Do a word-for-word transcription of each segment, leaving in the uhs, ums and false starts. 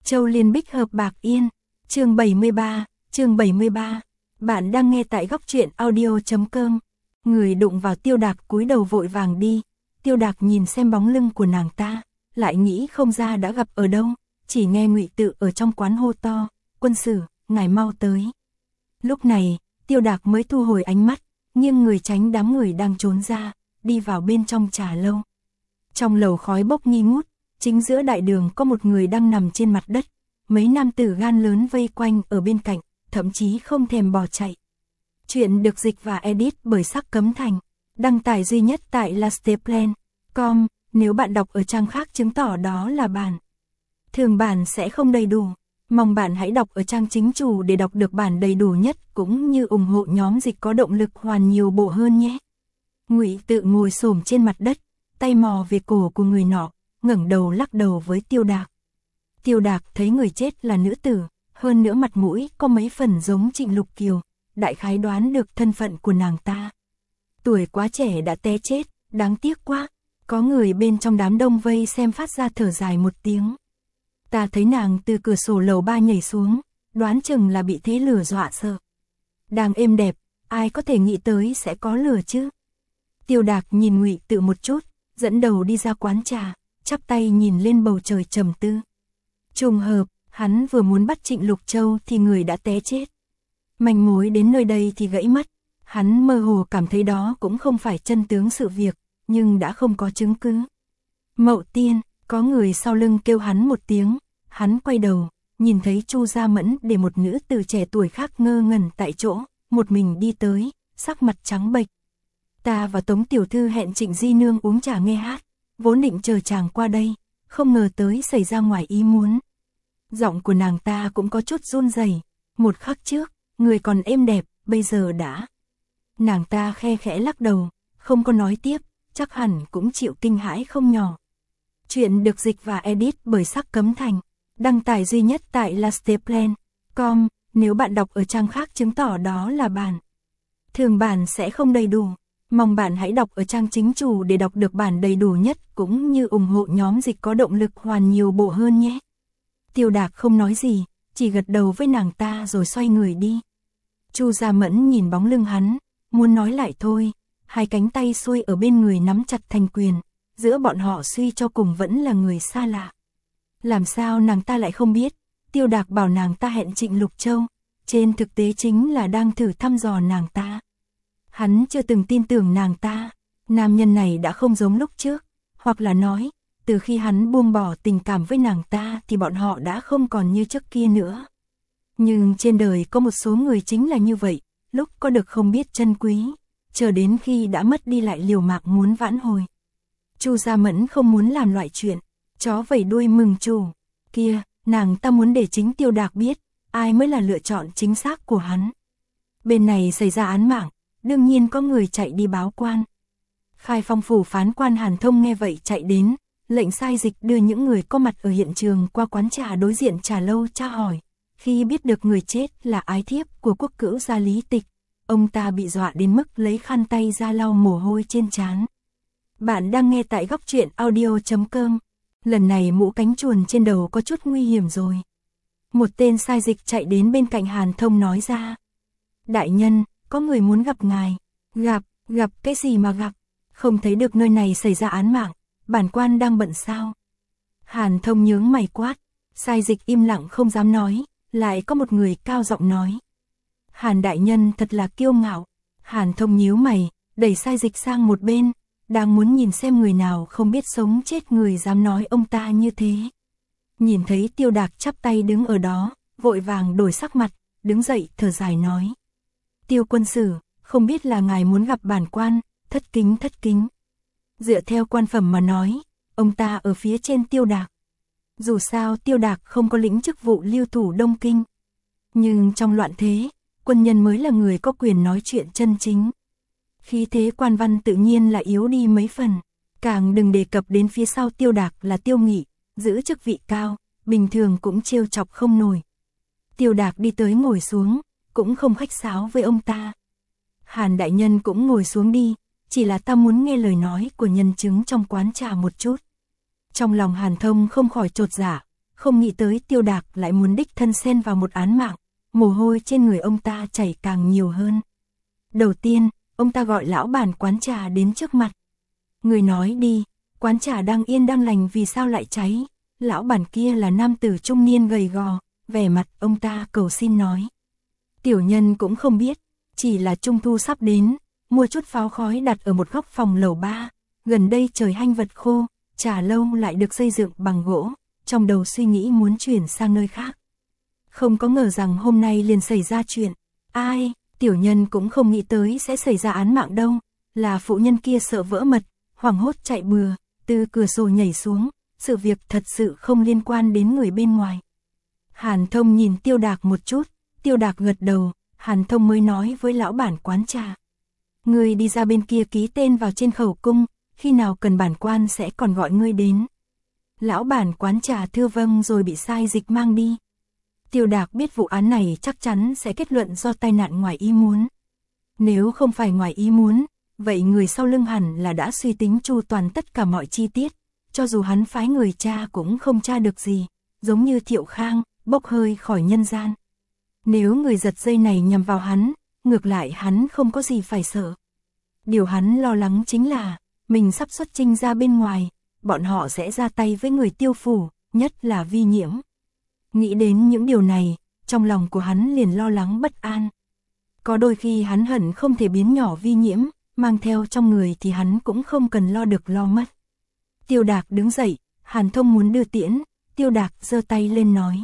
Châu Liên Bích hợp Bạc Yên, chương bảy mươi ba, chương bảy mươi ba. Bạn đang nghe tại góc truyện audio chấm com. Người đụng vào Tiêu Đạc cúi đầu vội vàng đi. Tiêu Đạc nhìn xem bóng lưng của nàng ta, lại nghĩ không ra đã gặp ở đâu, chỉ nghe Ngụy Tự ở trong quán hô to, "Quân sử, ngài mau tới." Lúc này, Tiêu Đạc mới thu hồi ánh mắt, nghiêng người tránh đám người đang trốn ra, đi vào bên trong trà lâu. Trong lầu khói bốc nghi ngút, chính giữa đại đường có một người đang nằm trên mặt đất, mấy nam tử gan lớn vây quanh ở bên cạnh, thậm chí không thèm bỏ chạy. Chuyện được dịch và edit bởi Sắc Cấm Thành, đăng tải duy nhất tại lasteplan chấm com, nếu bạn đọc ở trang khác chứng tỏ đó là bản thường bản sẽ không đầy đủ. Mong bạn hãy đọc ở trang chính chủ để đọc được bản đầy đủ nhất cũng như ủng hộ nhóm dịch có động lực hoàn nhiều bộ hơn nhé. Ngụy Tự ngồi xổm trên mặt đất, tay mò về cổ của người nọ, ngẩng đầu lắc đầu với Tiêu Đạc. Tiêu Đạc thấy người chết là nữ tử, hơn nữa mặt mũi có mấy phần giống Trịnh Lục Kiều, đại khái đoán được thân phận của nàng ta. Tuổi quá trẻ đã té chết, đáng tiếc quá. Có người bên trong đám đông vây xem phát ra thở dài một tiếng. Ta thấy nàng từ cửa sổ lầu ba nhảy xuống, đoán chừng là bị thế lửa dọa sợ. Đang êm đẹp, ai có thể nghĩ tới sẽ có lửa chứ. Tiêu Đạc nhìn Ngụy Tự một chút, dẫn đầu đi ra quán trà, chắp tay nhìn lên bầu trời trầm tư. Trùng hợp, hắn vừa muốn bắt Trịnh Lục Châu thì người đã té chết. Manh mối đến nơi đây thì gãy mất. Hắn mơ hồ cảm thấy đó cũng không phải chân tướng sự việc, nhưng đã không có chứng cứ. Mậu Tiên, có người sau lưng kêu hắn một tiếng, hắn quay đầu, nhìn thấy Chu Gia Mẫn để một nữ tử trẻ tuổi khác ngơ ngẩn tại chỗ, một mình đi tới, sắc mặt trắng bệch. Ta và Tống tiểu thư hẹn Trịnh Di nương uống trà nghe hát, vốn định chờ chàng qua đây, không ngờ tới xảy ra ngoài ý muốn. Giọng của nàng ta cũng có chút run rẩy. Một khắc trước, người còn êm đẹp, bây giờ đã. Nàng ta khe khẽ lắc đầu, không có nói tiếp, chắc hẳn cũng chịu kinh hãi không nhỏ. Chuyện được dịch và edit bởi Sắc Cấm Thành, đăng tải duy nhất tại lasteplan chấm com, nếu bạn đọc ở trang khác chứng tỏ đó là bản thường bản sẽ không đầy đủ. Mong bạn hãy đọc ở trang chính chủ để đọc được bản đầy đủ nhất cũng như ủng hộ nhóm dịch có động lực hoàn nhiều bộ hơn nhé. Tiêu Đạc không nói gì, chỉ gật đầu với nàng ta rồi xoay người đi. Chu Gia Mẫn nhìn bóng lưng hắn, muốn nói lại thôi, hai cánh tay xuôi ở bên người nắm chặt thành quyền, giữa bọn họ suy cho cùng vẫn là người xa lạ. Làm sao nàng ta lại không biết, Tiêu Đạc bảo nàng ta hẹn Trịnh Lục Châu, trên thực tế chính là đang thử thăm dò nàng ta. Hắn chưa từng tin tưởng nàng ta, nam nhân này đã không giống lúc trước, hoặc là nói, từ khi hắn buông bỏ tình cảm với nàng ta thì bọn họ đã không còn như trước kia nữa. Nhưng trên đời có một số người chính là như vậy, lúc có được không biết trân quý, chờ đến khi đã mất đi lại liều mạng muốn vãn hồi. Chu Gia Mẫn không muốn làm loại chuyện chó vẩy đuôi mừng chủ kia, nàng ta muốn để chính Tiêu Đạc biết ai mới là lựa chọn chính xác của hắn. Bên này xảy ra án mạng, đương nhiên có người chạy đi báo quan. Khai Phong phủ phán quan Hàn Thông nghe vậy chạy đến, lệnh sai dịch đưa những người có mặt ở hiện trường qua quán trà đối diện trà lâu tra hỏi. Khi biết được người chết là ái thiếp của quốc cữu gia Lý Tịch, ông ta bị dọa đến mức lấy khăn tay ra lau mồ hôi trên trán. Bạn đang nghe tại góc truyện audio chấm com. Lần này mũ cánh chuồn trên đầu có chút nguy hiểm rồi. Một tên sai dịch chạy đến bên cạnh Hàn Thông nói ra. Đại nhân, có người muốn gặp ngài. Gặp, gặp cái gì mà gặp? Không thấy được nơi này xảy ra án mạng, bản quan đang bận sao? Hàn Thông nhướng mày quát, sai dịch im lặng không dám nói, lại có một người cao giọng nói. Hàn đại nhân thật là kiêu ngạo. Hàn Thông nhíu mày, đẩy sai dịch sang một bên, đang muốn nhìn xem người nào không biết sống chết người dám nói ông ta như thế. Nhìn thấy Tiêu Đạc chắp tay đứng ở đó, vội vàng đổi sắc mặt, đứng dậy thở dài nói. Tiêu quân sử, không biết là ngài muốn gặp bản quan, thất kính thất kính. Dựa theo quan phẩm mà nói, ông ta ở phía trên Tiêu Đạc. Dù sao Tiêu Đạc không có lĩnh chức vụ lưu thủ Đông Kinh. Nhưng trong loạn thế, quân nhân mới là người có quyền nói chuyện chân chính. Khí thế quan văn tự nhiên là yếu đi mấy phần. Càng đừng đề cập đến phía sau Tiêu Đạc là Tiêu Nghị, giữ chức vị cao, bình thường cũng trêu chọc không nổi. Tiêu Đạc đi tới ngồi xuống, cũng không khách sáo với ông ta. Hàn đại nhân cũng ngồi xuống đi, chỉ là ta muốn nghe lời nói của nhân chứng trong quán trà một chút. Trong lòng Hàn Thông không khỏi chột dạ, không nghĩ tới Tiêu Đạc lại muốn đích thân xen vào một án mạng, mồ hôi trên người ông ta chảy càng nhiều hơn. Đầu tiên, ông ta gọi lão bản quán trà đến trước mặt. Người nói đi, quán trà đang yên đang lành vì sao lại cháy? Lão bản kia là nam tử trung niên gầy gò, vẻ mặt ông ta cầu xin nói. Tiểu nhân cũng không biết, chỉ là trung thu sắp đến, mua chút pháo khói đặt ở một góc phòng lầu ba, gần đây trời hanh vật khô, trà lâu lại được xây dựng bằng gỗ, trong đầu suy nghĩ muốn chuyển sang nơi khác. Không có ngờ rằng hôm nay liền xảy ra chuyện, ai, tiểu nhân cũng không nghĩ tới sẽ xảy ra án mạng đâu, là phụ nhân kia sợ vỡ mật, hoảng hốt chạy bừa, từ cửa sổ nhảy xuống, sự việc thật sự không liên quan đến người bên ngoài. Hàn Thông nhìn Tiêu Đạc một chút, Tiêu Đạc gật đầu, Hàn Thông mới nói với lão bản quán trà. Ngươi đi ra bên kia ký tên vào trên khẩu cung, khi nào cần bản quan sẽ còn gọi ngươi đến. Lão bản quán trà thưa vâng rồi bị sai dịch mang đi. Tiêu Đạc biết vụ án này chắc chắn sẽ kết luận do tai nạn ngoài ý muốn. Nếu không phải ngoài ý muốn, vậy người sau lưng hẳn là đã suy tính chu toàn tất cả mọi chi tiết, cho dù hắn phái người tra cũng không tra được gì, giống như Thiệu Khang, bốc hơi khỏi nhân gian. Nếu người giật dây này nhằm vào hắn, ngược lại hắn không có gì phải sợ. Điều hắn lo lắng chính là, mình sắp xuất chinh ra bên ngoài, bọn họ sẽ ra tay với người Tiêu phủ, nhất là Vi Nhiễm. Nghĩ đến những điều này, trong lòng của hắn liền lo lắng bất an. Có đôi khi hắn hận không thể biến nhỏ Vi Nhiễm, mang theo trong người thì hắn cũng không cần lo được lo mất. Tiêu Đạc đứng dậy, Hàn Thông muốn đưa tiễn, Tiêu Đạc giơ tay lên nói.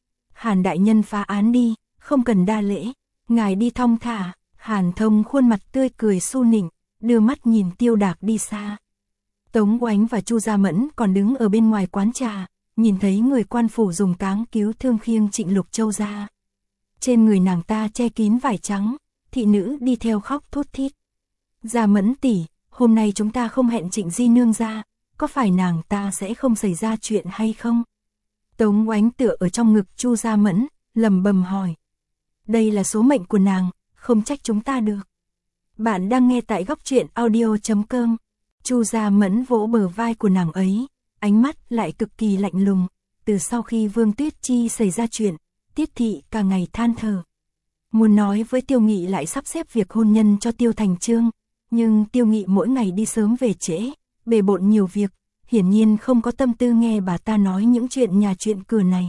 Hàn đại nhân phá án đi, không cần đa lễ, ngài đi thong thả. Hàn Thông khuôn mặt tươi cười su nịnh, đưa mắt nhìn Tiêu Đạc đi xa. Tống Oánh và Chu Gia Mẫn còn đứng ở bên ngoài quán trà, nhìn thấy người quan phủ dùng cáng cứu thương khiêng Trịnh Lục Châu ra. Trên người nàng ta che kín vải trắng, thị nữ đi theo khóc thút thít. Gia Mẫn tỷ, hôm nay chúng ta không hẹn Trịnh Di nương ra, có phải nàng ta sẽ không xảy ra chuyện hay không? Tống Oánh tựa ở trong ngực Chu Gia Mẫn, lầm bầm hỏi. Đây là số mệnh của nàng, không trách chúng ta được. Bạn đang nghe tại góc truyện audio chấm com. Chu Gia Mẫn vỗ bờ vai của nàng ấy, ánh mắt lại cực kỳ lạnh lùng. Từ sau khi Vương Tuyết Chi xảy ra chuyện, Tiết Thị cả ngày than thở. Muốn nói với Tiêu Nghị lại sắp xếp việc hôn nhân cho Tiêu Thành Chương, nhưng Tiêu Nghị mỗi ngày đi sớm về trễ, bề bộn nhiều việc, hiển nhiên không có tâm tư nghe bà ta nói những chuyện nhà chuyện cửa này.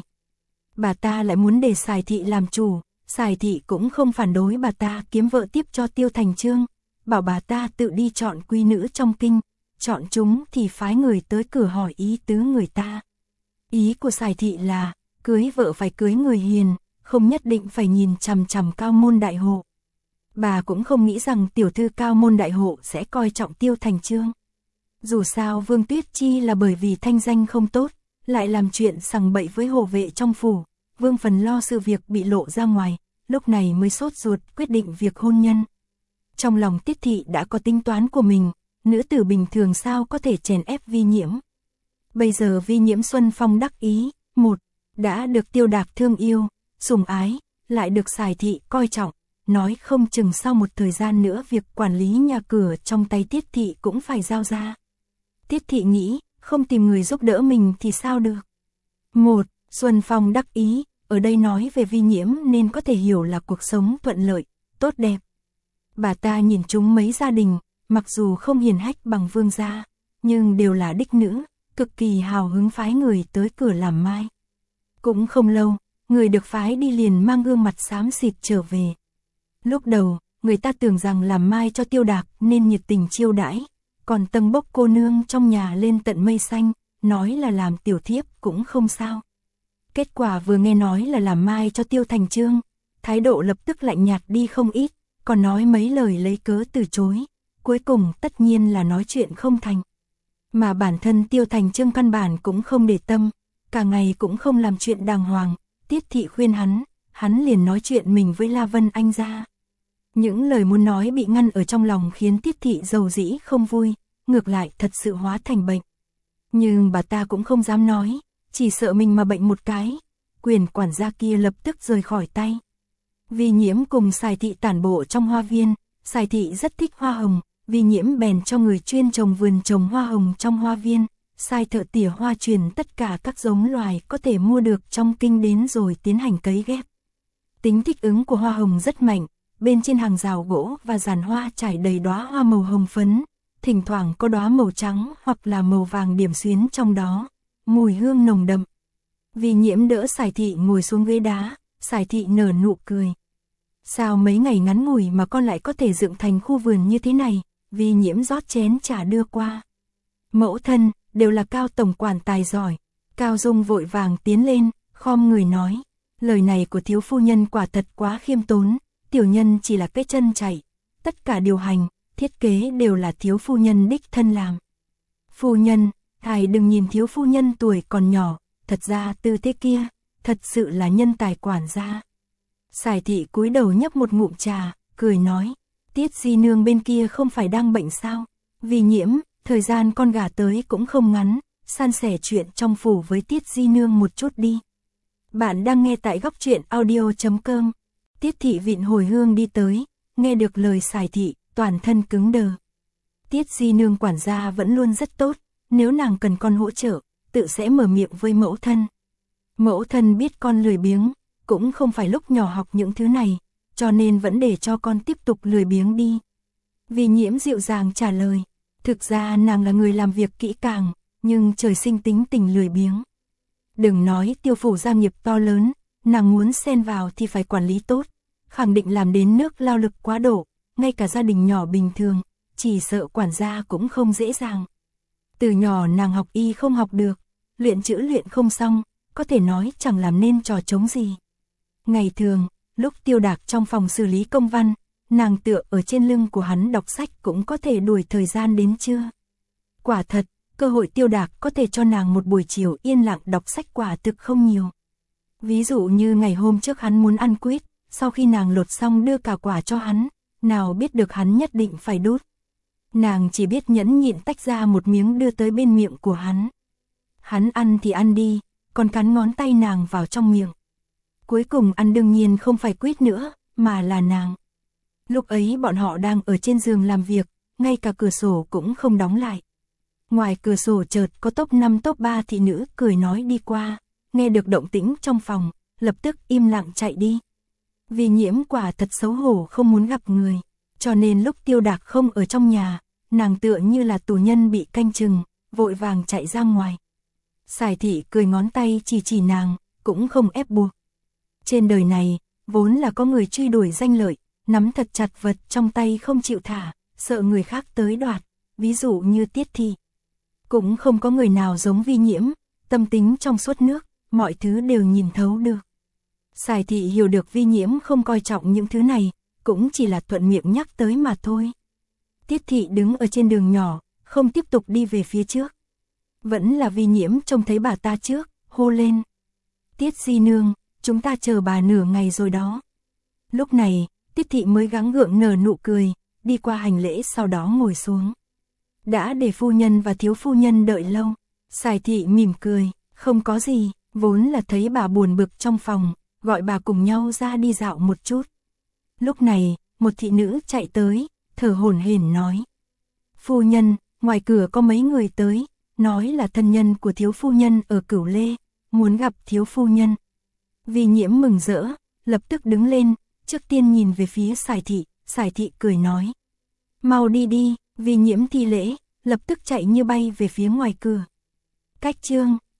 Bà ta lại muốn để Sài Thị làm chủ, Sài Thị cũng không phản đối bà ta kiếm vợ tiếp cho Tiêu Thành Chương, bảo bà ta tự đi chọn quý nữ trong kinh, chọn chúng thì phái người tới cửa hỏi ý tứ người ta. Ý của Sài Thị là, cưới vợ phải cưới người hiền, không nhất định phải nhìn chằm chằm cao môn đại hộ. Bà cũng không nghĩ rằng tiểu thư cao môn đại hộ sẽ coi trọng Tiêu Thành Chương. Dù sao Vương Tuyết Chi là bởi vì thanh danh không tốt, lại làm chuyện sằng bậy với hộ vệ trong phủ, Vương phần lo sự việc bị lộ ra ngoài, lúc này mới sốt ruột quyết định việc hôn nhân. Trong lòng Tiết Thị đã có tính toán của mình, nữ tử bình thường sao có thể chèn ép Vi Nhiễm. Bây giờ Vi Nhiễm xuân phong đắc ý, một, đã được Tiêu Đạc thương yêu, sủng ái, lại được Sài Thị coi trọng, nói không chừng sau một thời gian nữa việc quản lý nhà cửa trong tay Tiết Thị cũng phải giao ra. Tiết Thị nghĩ, không tìm người giúp đỡ mình thì sao được. Một, xuân phong đắc ý, ở đây nói về Vi Nhiễm nên có thể hiểu là cuộc sống thuận lợi, tốt đẹp. Bà ta nhìn chúng mấy gia đình, mặc dù không hiền hách bằng Vương gia, nhưng đều là đích nữ, cực kỳ hào hứng phái người tới cửa làm mai. Cũng không lâu, người được phái đi liền mang gương mặt xám xịt trở về. Lúc đầu, người ta tưởng rằng làm mai cho Tiêu Đạc nên nhiệt tình chiêu đãi, còn tâng bốc cô nương trong nhà lên tận mây xanh, nói là làm tiểu thiếp cũng không sao. Kết quả vừa nghe nói là làm mai cho Tiêu Thành Chương, thái độ lập tức lạnh nhạt đi không ít, còn nói mấy lời lấy cớ từ chối, cuối cùng tất nhiên là nói chuyện không thành. Mà bản thân Tiêu Thành Chương căn bản cũng không để tâm, cả ngày cũng không làm chuyện đàng hoàng, Tiết Thị khuyên hắn, hắn liền nói chuyện mình với La Vân Anh ra. Những lời muốn nói bị ngăn ở trong lòng khiến Tiết Thị dầu dĩ không vui, ngược lại thật sự hóa thành bệnh. Nhưng bà ta cũng không dám nói, chỉ sợ mình mà bệnh một cái, quyền quản gia kia lập tức rời khỏi tay. Vi Nhiễm cùng Sài Thị tản bộ trong hoa viên, Sài Thị rất thích hoa hồng, Vi Nhiễm bèn cho người chuyên trồng vườn trồng hoa hồng trong hoa viên, sai thợ tỉa hoa truyền tất cả các giống loài có thể mua được trong kinh đến rồi tiến hành cấy ghép. Tính thích ứng của hoa hồng rất mạnh, bên trên hàng rào gỗ và giàn hoa trải đầy đóa hoa màu hồng phấn, thỉnh thoảng có đóa màu trắng hoặc là màu vàng điểm xuyến trong đó, mùi hương nồng đậm. Vi Nhiễm đỡ Sải Thị ngồi xuống ghế đá, Sải Thị nở nụ cười. Sao mấy ngày ngắn ngủi mà con lại có thể dựng thành khu vườn như thế này? Vi Nhiễm rót chén trà đưa qua. Mẫu thân, đều là Cao tổng quản tài giỏi. Cao Dung vội vàng tiến lên, khom người nói. Lời này của thiếu phu nhân quả thật quá khiêm tốn, tiểu nhân chỉ là cái chân chạy. Tất cả điều hành, thiết kế đều là thiếu phu nhân đích thân làm. Phu nhân, ngài đừng nhìn thiếu phu nhân tuổi còn nhỏ, thật ra tư thế kia, thật sự là nhân tài quản gia. Sải Thị cúi đầu nhấp một ngụm trà, cười nói, Tiết di nương bên kia không phải đang bệnh sao? Vi Nhiễm, thời gian con gả tới cũng không ngắn, san sẻ chuyện trong phủ với Tiết di nương một chút đi. Bạn đang nghe tại góc truyện audio chấm com. Tiết thị vịn hồi hương đi tới, nghe được lời Sải Thị, toàn thân cứng đờ. Tiết di nương quản gia vẫn luôn rất tốt, nếu nàng cần con hỗ trợ, tự sẽ mở miệng với mẫu thân. Mẫu thân biết con lười biếng, cũng không phải lúc nhỏ học những thứ này, cho nên vẫn để cho con tiếp tục lười biếng đi. Vi Nhiễm dịu dàng trả lời, thực ra nàng là người làm việc kỹ càng, nhưng trời sinh tính tình lười biếng. Đừng nói Tiêu phủ gia nghiệp to lớn, nàng muốn xen vào thì phải quản lý tốt, khẳng định làm đến nước lao lực quá độ, ngay cả gia đình nhỏ bình thường, chỉ sợ quản gia cũng không dễ dàng. Từ nhỏ nàng học y không học được, luyện chữ luyện không xong, có thể nói chẳng làm nên trò trống gì. Ngày thường, lúc Tiêu Đạc trong phòng xử lý công văn, nàng tựa ở trên lưng của hắn đọc sách cũng có thể đuổi thời gian đến trưa. Quả thật, cơ hội Tiêu Đạc có thể cho nàng một buổi chiều yên lặng đọc sách quả thực không nhiều. Ví dụ như ngày hôm trước hắn muốn ăn quýt, sau khi nàng lột xong đưa cả quả cho hắn, nào biết được hắn nhất định phải đút. Nàng chỉ biết nhẫn nhịn tách ra một miếng đưa tới bên miệng của hắn. Hắn ăn thì ăn đi, còn cắn ngón tay nàng vào trong miệng. Cuối cùng ăn đương nhiên không phải quýt nữa, mà là nàng. Lúc ấy bọn họ đang ở trên giường làm việc, ngay cả cửa sổ cũng không đóng lại. Ngoài cửa sổ chợt có top năm top ba thị nữ cười nói đi qua, nghe được động tĩnh trong phòng, lập tức im lặng chạy đi. Vi Nhiễm quả thật xấu hổ không muốn gặp người, cho nên lúc Tiêu Đạc không ở trong nhà, nàng tựa như là tù nhân bị canh chừng, vội vàng chạy ra ngoài. Sải Thị cười ngón tay chỉ chỉ nàng, cũng không ép buộc. Trên đời này, vốn là có người truy đuổi danh lợi, nắm thật chặt vật trong tay không chịu thả, sợ người khác tới đoạt, ví dụ như Tiết thị. Cũng không có người nào giống Vi Nhiễm, tâm tính trong suốt nước, mọi thứ đều nhìn thấu được. Sải Thị hiểu được Vi Nhiễm không coi trọng những thứ này, cũng chỉ là thuận miệng nhắc tới mà thôi. Tiết thị đứng ở trên đường nhỏ, không tiếp tục đi về phía trước. Vẫn là Vi Nhiễm trông thấy bà ta trước, hô lên. Tiết di nương, chúng ta chờ bà nửa ngày rồi đó. Lúc này, Tiết thị mới gắng gượng nở nụ cười, đi qua hành lễ sau đó ngồi xuống. Đã để phu nhân và thiếu phu nhân đợi lâu. Sải Thị mỉm cười, không có gì, vốn là thấy bà buồn bực trong phòng, gọi bà cùng nhau ra đi dạo một chút. Lúc này, một thị nữ chạy tới, thở hổn hển nói. Phu nhân, ngoài cửa có mấy người tới, nói là thân nhân của thiếu phu nhân ở Cửu Lê, muốn gặp thiếu phu nhân. Vi Nhiễm mừng rỡ, lập tức đứng lên, trước tiên nhìn về phía Sải Thị, Sải Thị cười nói. Mau đi đi, Vi Nhiễm thi lễ, lập tức chạy như bay về phía ngoài cửa. Cách chương